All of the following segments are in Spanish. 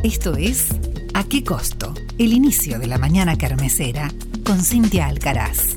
Esto es ¿A qué costo? El inicio de la mañana kermesera con Cintia Alcaraz.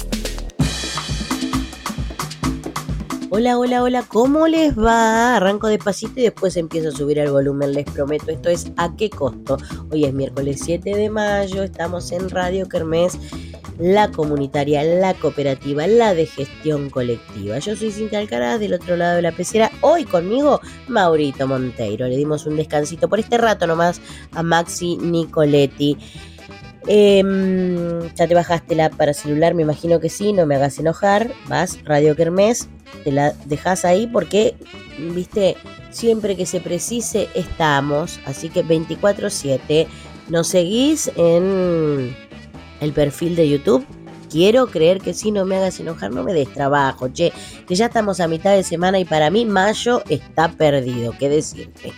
Hola, hola, hola, ¿cómo les va? Arranco despacito y después empiezo a subir el volumen, les prometo. Esto es ¿A qué costo? Hoy es miércoles 7 de mayo, estamos en Radio Kermés, la comunitaria, la cooperativa, la de gestión colectiva. Yo soy Cintia Alcaraz, del otro lado de la pecera. Hoy conmigo, Maurito Monteiro. Le dimos un descansito por este rato nomás a Maxi Nicoletti. ¿Ya te bajaste la app para celular? Me imagino que sí, no me hagas enojar. Vas, Radio Kermés, te la dejás ahí porque, viste, siempre que se precise estamos. Así que 24/7. Nos seguís en el perfil de YouTube. Quiero creer que sí, no me hagas enojar, no me des trabajo, che, que ya estamos a mitad de semana y para mí mayo está perdido. ¿Qué decirte?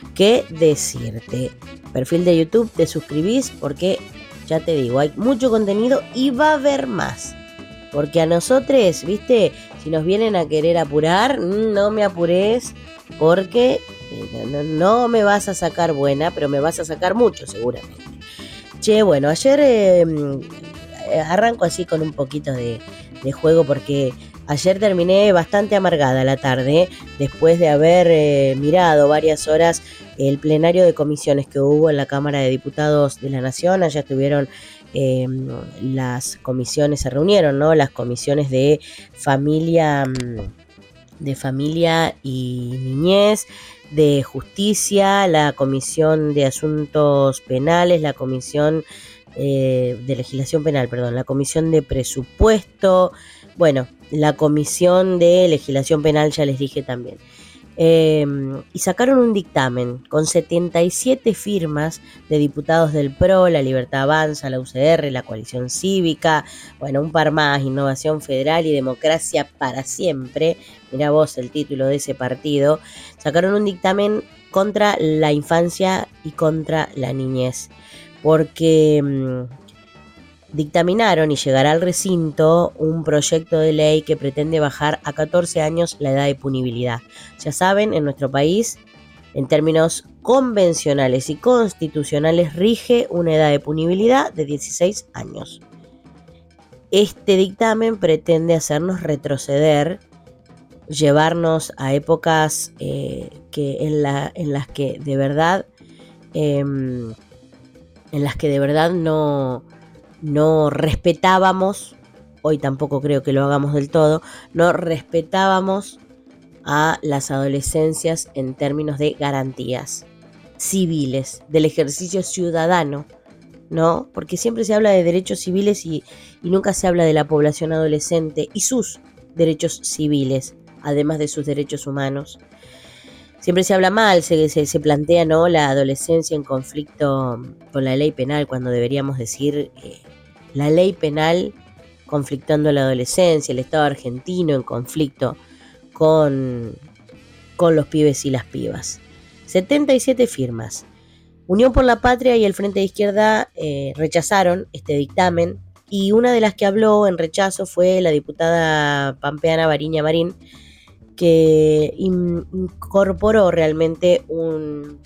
Perfil de YouTube, te suscribís porque ya te digo, hay mucho contenido y va a haber más. Porque a nosotros, viste, si nos vienen a querer apurar, no me apures porque no me vas a sacar buena, pero me vas a sacar mucho seguramente. Che, bueno, ayer arranco así con un poquito de juego porque ayer terminé bastante amargada la tarde después de haber mirado varias horas el plenario de comisiones que hubo en la Cámara de Diputados de la Nación. Allá estuvieron las comisiones, se reunieron, ¿no? Las comisiones de familia y niñez, de justicia, la comisión de asuntos penales, la comisión de legislación penal, la comisión de presupuesto, bueno, la comisión de legislación penal ya les dije también. Y sacaron un dictamen con 77 firmas de diputados del PRO, La Libertad Avanza, la UCR, la Coalición Cívica, bueno, un par más, Innovación Federal y Democracia para Siempre. Mirá vos el título de ese partido. Sacaron un dictamen contra la infancia y contra la niñez, porque dictaminaron y llegará al recinto un proyecto de ley que pretende bajar a 14 años la edad de punibilidad. Ya saben, en nuestro país, en términos convencionales y constitucionales, rige una edad de punibilidad de 16 años. Este dictamen pretende hacernos retroceder, llevarnos a épocas en las que de verdad no respetábamos, hoy tampoco creo que lo hagamos del todo, no respetábamos a las adolescencias en términos de garantías civiles, del ejercicio ciudadano, ¿no? Porque siempre se habla de derechos civiles y nunca se habla de la población adolescente y sus derechos civiles, además de sus derechos humanos. Siempre se habla mal, se plantea, ¿no?, la adolescencia en conflicto con la ley penal, cuando deberíamos decir la ley penal conflictando la adolescencia, el Estado argentino en conflicto con los pibes y las pibas. 77 firmas. Unión por la Patria y el Frente de Izquierda rechazaron este dictamen y una de las que habló en rechazo fue la diputada pampeana Variña Marín, que incorporó realmente un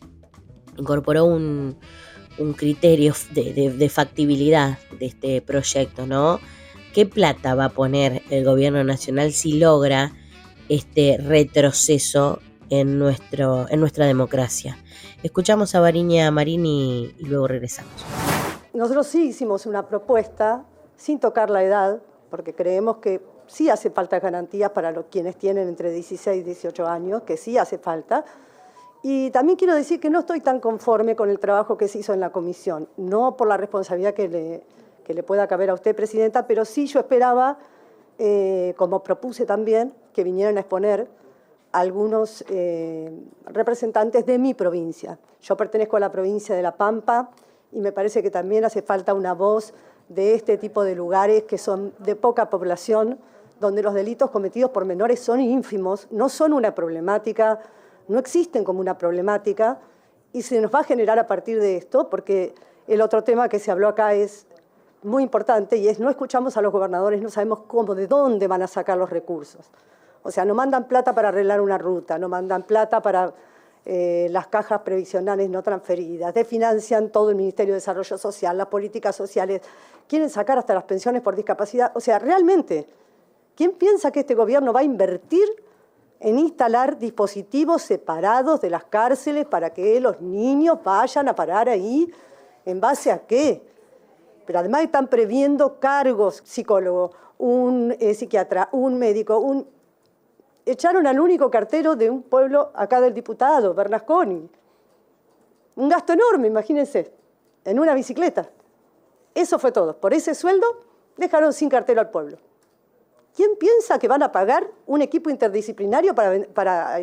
criterio de factibilidad de este proyecto, ¿no? ¿Qué plata va a poner el gobierno nacional si logra este retroceso en nuestra democracia? Escuchamos a Variña Marín y luego regresamos. Nosotros sí hicimos una propuesta sin tocar la edad, porque creemos que sí hace falta garantías para quienes tienen entre 16 y 18 años, que sí hace falta. Y también quiero decir que no estoy tan conforme con el trabajo que se hizo en la comisión, no por la responsabilidad que le pueda caber a usted, Presidenta, pero sí yo esperaba, como propuse también, que vinieran a exponer algunos representantes de mi provincia. Yo pertenezco a la provincia de La Pampa y me parece que también hace falta una voz de este tipo de lugares que son de poca población, donde los delitos cometidos por menores son ínfimos, no son una problemática, no existen como una problemática, y se nos va a generar a partir de esto, porque el otro tema que se habló acá es muy importante, y es no escuchamos a los gobernadores, no sabemos cómo, de dónde van a sacar los recursos. O sea, no mandan plata para arreglar una ruta, no mandan plata para las cajas previsionales no transferidas, desfinancian todo el Ministerio de Desarrollo Social, las políticas sociales, quieren sacar hasta las pensiones por discapacidad. O sea, realmente, ¿quién piensa que este gobierno va a invertir en instalar dispositivos separados de las cárceles para que los niños vayan a parar ahí? ¿En base a qué? Pero además están previendo cargos, psicólogo, un psiquiatra, un médico, echaron al único cartero de un pueblo acá del diputado, Bernasconi. Un gasto enorme, imagínense, en una bicicleta. Eso fue todo. Por ese sueldo dejaron sin cartero al pueblo. ¿Quién piensa que van a pagar un equipo interdisciplinario para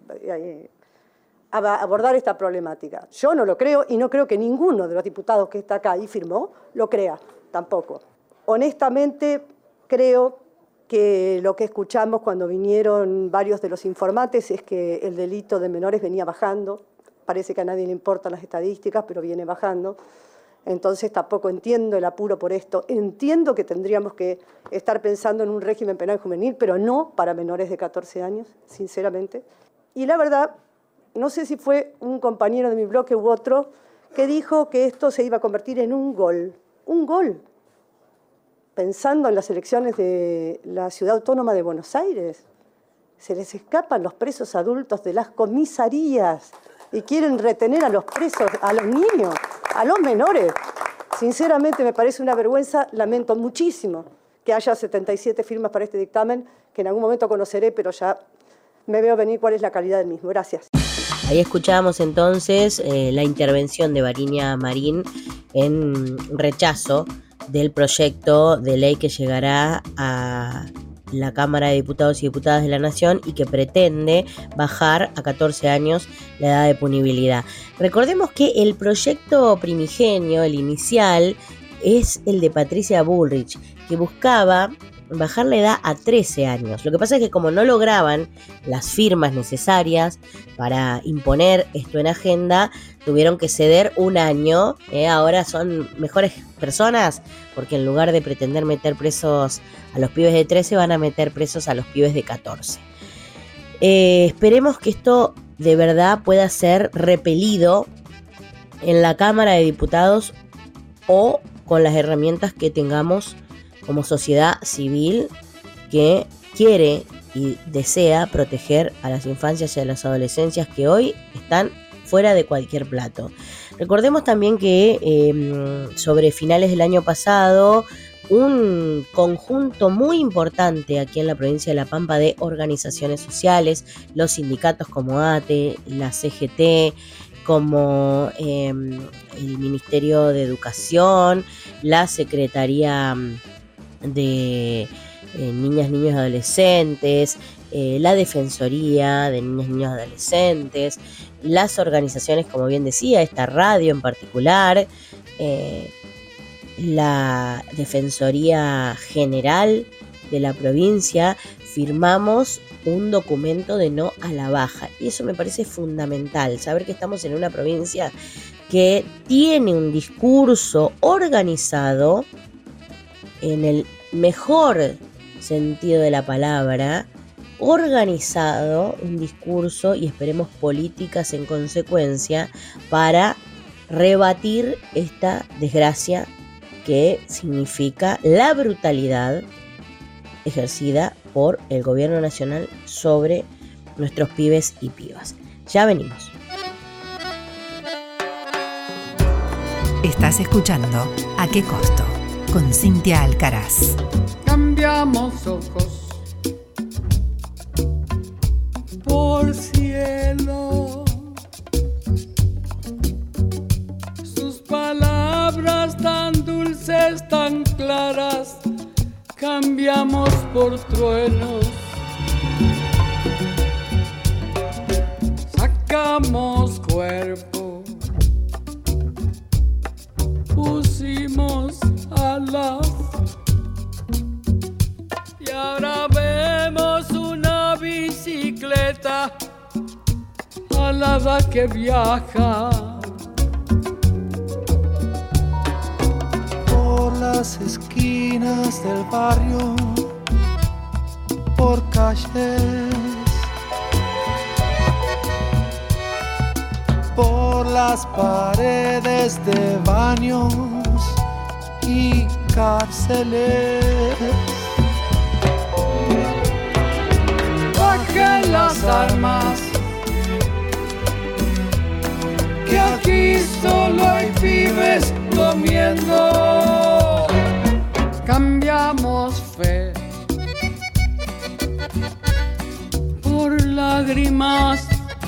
abordar esta problemática? Yo no lo creo y no creo que ninguno de los diputados que está acá y firmó lo crea tampoco. Honestamente, creo que lo que escuchamos cuando vinieron varios de los informantes es que el delito de menores venía bajando. Parece que a nadie le importan las estadísticas, pero viene bajando. Entonces tampoco entiendo el apuro por esto. Entiendo que tendríamos que estar pensando en un régimen penal juvenil, pero no para menores de 14 años, sinceramente. Y la verdad, no sé si fue un compañero de mi bloque u otro que dijo que esto se iba a convertir en un gol. Un gol. Pensando en las elecciones de la Ciudad Autónoma de Buenos Aires, se les escapan los presos adultos de las comisarías y quieren retener a los presos, a los niños, a los menores. Sinceramente me parece una vergüenza, lamento muchísimo que haya 77 firmas para este dictamen, que en algún momento conoceré, pero ya me veo venir cuál es la calidad del mismo. Gracias. Ahí escuchábamos entonces la intervención de Varinia Marín en rechazo del proyecto de ley que llegará a la Cámara de Diputados y Diputadas de la Nación y que pretende bajar a 14 años la edad de punibilidad. Recordemos que el proyecto primigenio, el inicial, es el de Patricia Bullrich, que buscaba bajar la edad a 13 años. Lo que pasa es que como no lograban las firmas necesarias para imponer esto en agenda, tuvieron que ceder un año. Ahora son mejores personas porque en lugar de pretender meter presos a los pibes de 13, van a meter presos a los pibes de 14. Esperemos que esto de verdad pueda ser repelido en la Cámara de Diputados o con las herramientas que tengamos como sociedad civil que quiere y desea proteger a las infancias y a las adolescencias que hoy están fuera de cualquier plato. Recordemos también que sobre finales del año pasado, un conjunto muy importante aquí en la provincia de La Pampa de organizaciones sociales, los sindicatos como ATE, la CGT, como el Ministerio de Educación, la Secretaría de Niñas, Niños y Adolescentes, la Defensoría de Niñas, Niños y Adolescentes, las organizaciones, como bien decía, esta radio en particular, la Defensoría General de la provincia, firmamos un documento de no a la baja. Y eso me parece fundamental, saber que estamos en una provincia que tiene un discurso organizado en el mejor sentido de la palabra, organizado, un discurso y esperemos políticas en consecuencia para rebatir esta desgracia que significa la brutalidad ejercida por el gobierno nacional sobre nuestros pibes y pibas. Ya venimos. Estás escuchando ¿A qué costo? Con Cintia Alcaraz. Cambiamos ojos por cielo, sus palabras tan dulces, tan claras, cambiamos por truenos, sacamos cuerpo, pusimos alas y ahora vemos una bicicleta alada que viaja por las esquinas del barrio, por calles por las paredes de baños y cárceles. Bajen las armas, que aquí solo hay pibes comiendo. Cambiamos fe por lágrimas.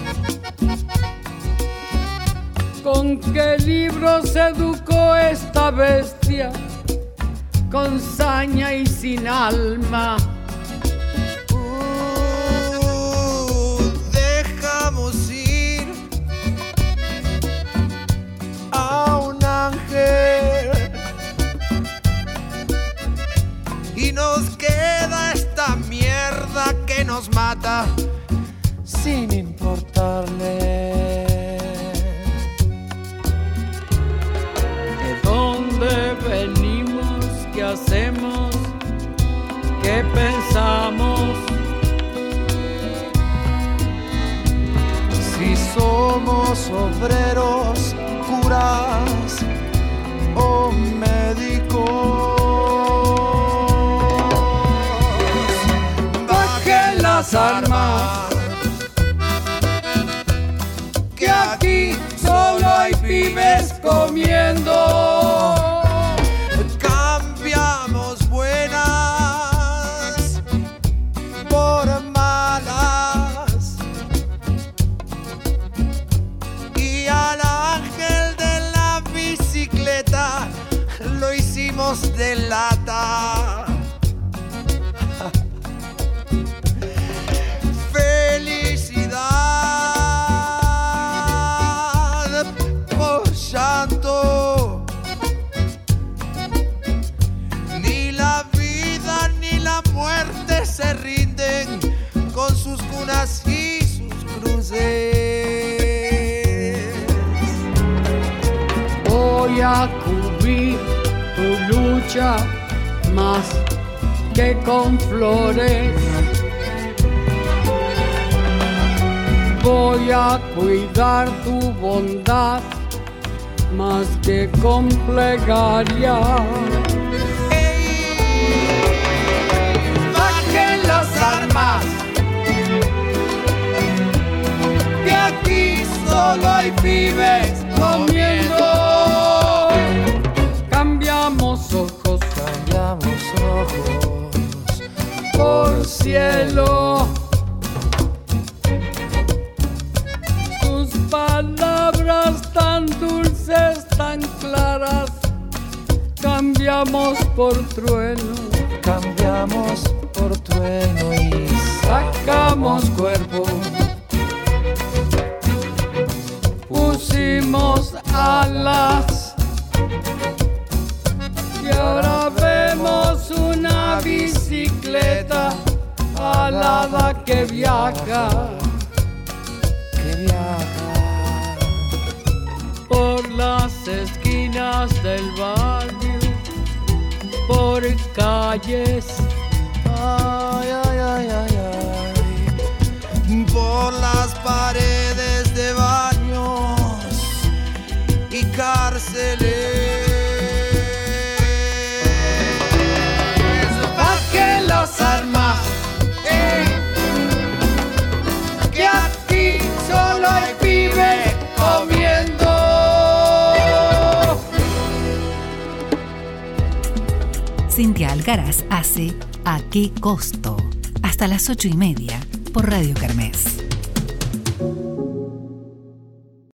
¿Con qué libros educó esta bestia? Con saña y sin alma. Dejamos ir a un ángel y nos queda esta mierda que nos mata sin importarle. ¿Dónde venimos? ¿Qué hacemos? ¿Qué pensamos? Si somos obreros, curas o médicos. Bajen las armas, que aquí solo hay pibes comiendo. Cambiamos buenas por malas y al ángel de la bicicleta lo hicimos de lata. Felicidad por llanto. Ni la vida ni la muerte se rinden con sus cunas y sus cruces. Voy a cubrir tu lucha más que con flores. Voy a cuidar tu bondad más que con plegaria. Bajen las armas, que aquí solo hay pibes comiendo. Cambiamos ojos por cielo. Tus palabras tan dulces, tan claras, cambiamos por trueno. Cambiamos por trueno y Sacamos cuerpo, pusimos alas y ahora vemos una bicicleta alada que viaja por las esquinas del barrio, por calles, ay, ay, ay, ay, ay, por las paredes de baños y cárceles. Bajen las armas, que aquí solo hay pibes comiendo. Cintia Alcaraz hace ¿A qué costo? Hasta las 8:30 por Radio Kermés.